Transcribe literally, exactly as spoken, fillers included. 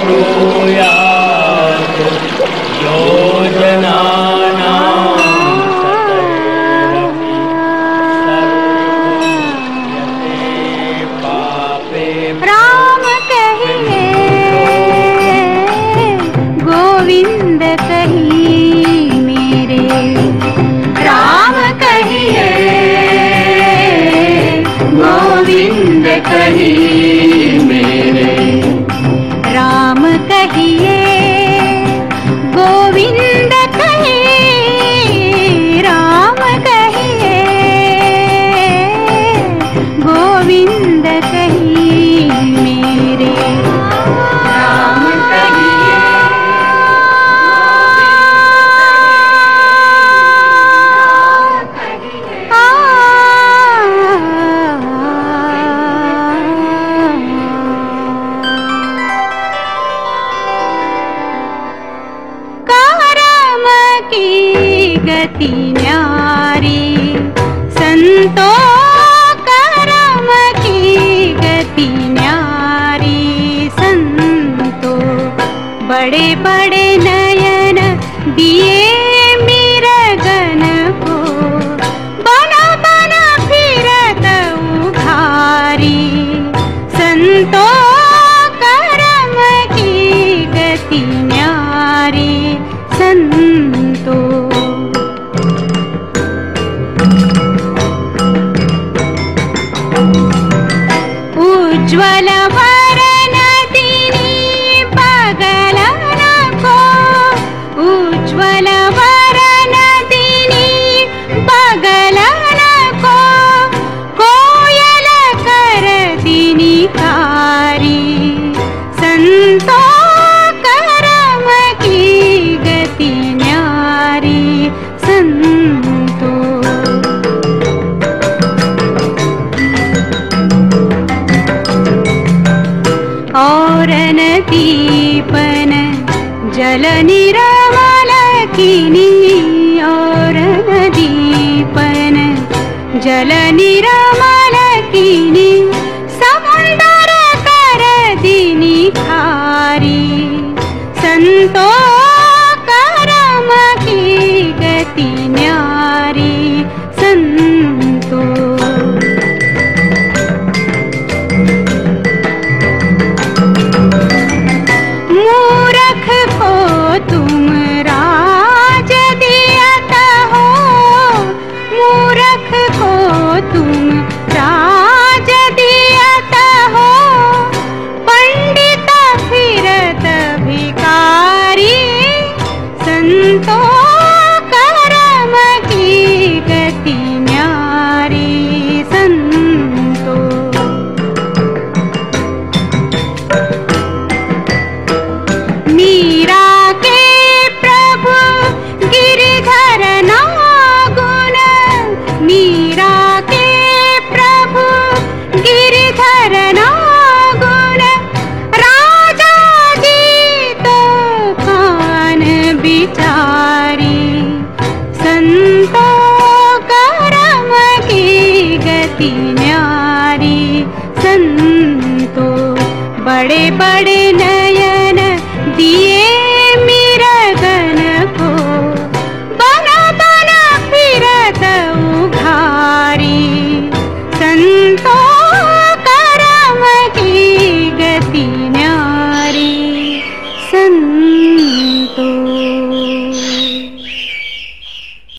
ब्रूयात् योजनानां सतैरपि सर्वयते पापे। राम कहिए गोविंद कहिए मेरे, राम कहिए गोविंद कहिए मेरे, राम कहिए गोविंद कहिए, राम कहिए गोविंद कहिए मेरे, राम कहिए करम की गति न्यारी संतों, करम की गति न्यारी संतों, बड़े बड़े नयन दिए मिरगन को, बन बन फिरत उघारी संतों, करम की गति न्यारी संतों। उज्ज्वल वरन दीनी बगलन को, उज्ज्वल वरन दीनी बगलन को, कोयल कर दीनी कारी संतों, करम की गति न्यारी संतों। और नदीपन जल निरमल कीनी, और नदीपन जल निरमल कीनी, समुंदर कर दीनी खारी संतों, करम की गति न्यारी संतों। मूरख को तुम राज दियत हो, मूरख को तुम राज दियत हो, पंडित फिरत भिकारी संतों, करम की गति न्यारी संतों। मीरा के प्रभु गिरधर नागुन, मीरा के प्रभु गिरधर नागुन, राजा जी तो कान बिचारी संतों, करम की गति न्यारी संतों। बड़े बड़े नयन दिए मिरगन को, बन बन फिरत उघारी संतों, करम की गति न्यारी संतों।